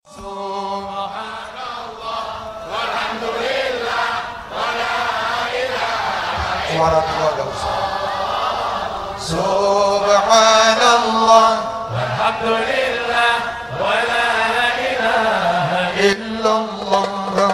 Subhanallah walhamdulillah wala ilaha illallah. Subhanallah walhamdulillah wala ilaha illallah.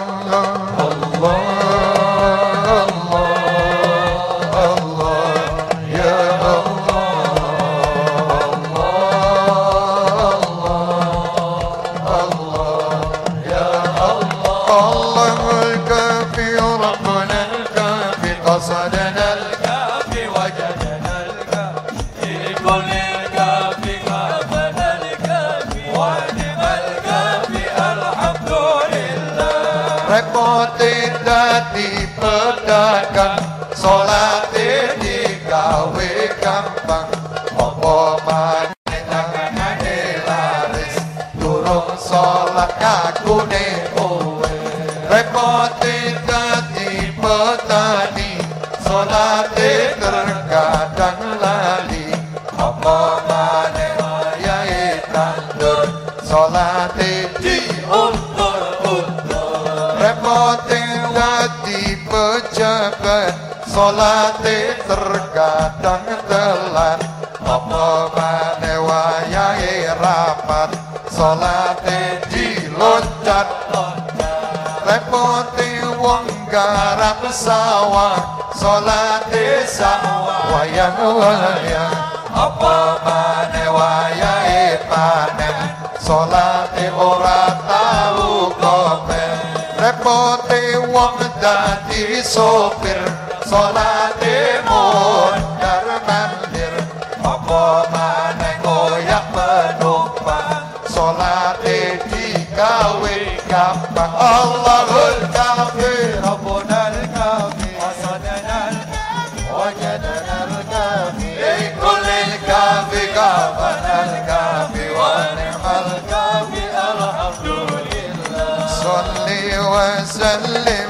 Pedagang salate digawe gampang, apa maneh dagangane laris, durung salat kakune kowe. Repote dadi petani, salate terkadang lali, apa maneh wayahe tandur, salate diuntur-untur. Repote pejabat, salate terkadang telat, apa maneh wayahe rapat, salate diloncat-loncat. Repote wong garap sawah, salate sawah wayang-wayang, apa maneh wayahe panen, salate ora tau komen. Repote wong dadi sopir, salate mondar-mandir, apa maneh ngoyak penumpang, salate digawe gampang. Allahul kafi rabbunal kafi hasanal wajadal kafi kulil kafi kafanal kafi wa ni'mal kafi alhamdulillah. Salli wa sallim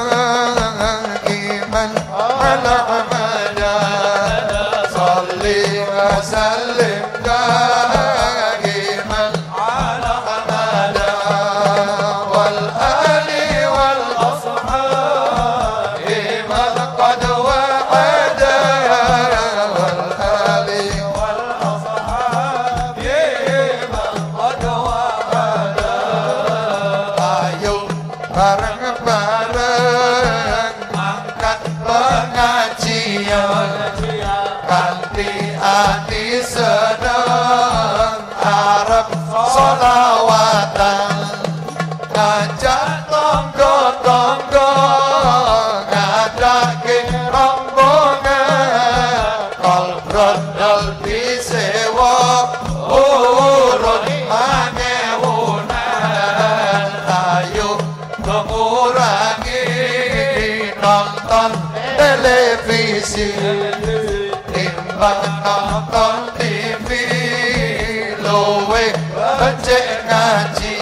دائما على أحمدا، صلي وسلم دائما على أحمدا والآل والأصحاب من قد وعدا، والآل والأصحاب من قد وعدا. Ayo bareng-bareng angkat pengajian, kanthi ati seneng arep sholawatan, ngajak tangga-tangga ngadake rombongan, kol brondol disewa urun mangewunan. Ayo mengurangi nonton televisi timbang nonton TV, luwih becik ngaji.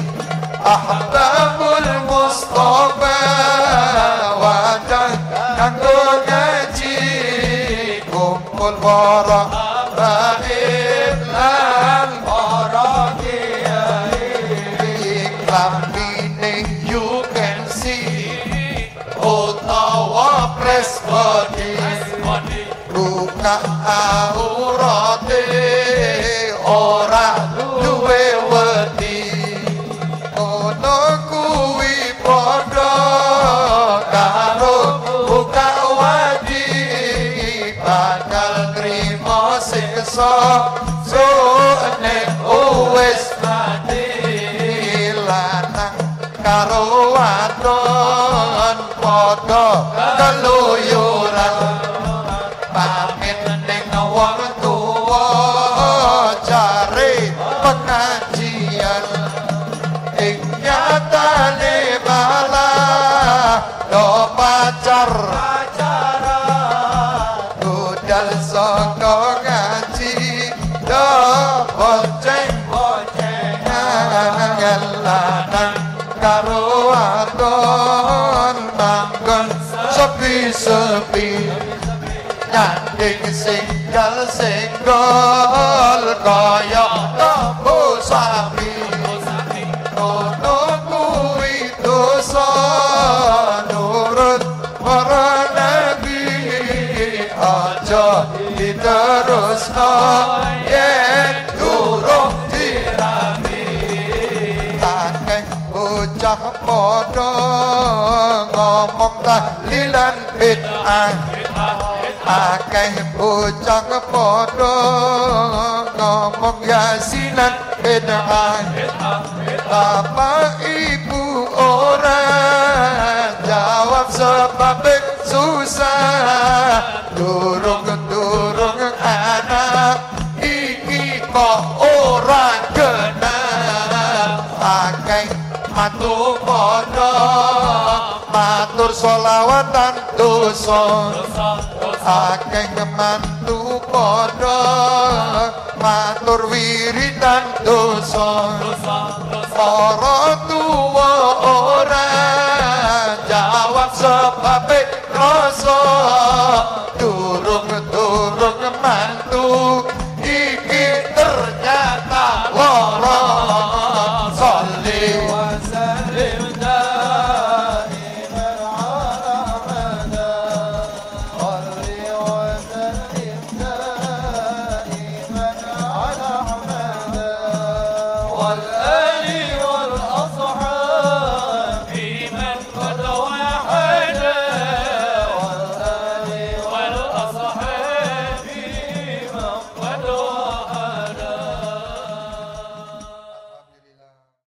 Ahbabul Mustafa wadah kanggo ngaji, kumpul para raib lan para kiai. Lambine you can see, utawa press body, buka aurate ora duwe wedi. Ono kuwi padha karo buka wadi, bakal trimo siksa nek wis mati. Lanang karo wadon padha keluyuran, pamit ning wong tuwa cari pengajian. Ing nyatane malah do pacaran, budal saka ngaji do bonceng-boncengan. Lanang karo wadon manggon sepi-sepi, nyanding singgal-singgal kaya lembu sapi. ngono kuwi dosa nurut para nabi aja diterusno yen durung dirabi akeh bocah padha ngomong tahlilan bid'ah akeh bocah padha ngomong yasinan bid'ah bapak ibu ora jawab sebab susah durung anak iki kok ora genah akeh matu padha matur selawatan dosa akeh mantu padha matur wiridan dosa para tuwa ora jawab sebab rasa durung mantu iki ternyata lara sholli wa sallim daiman ala mada sholli wa sallim daiman ala mada wal ali wal ashabi man qad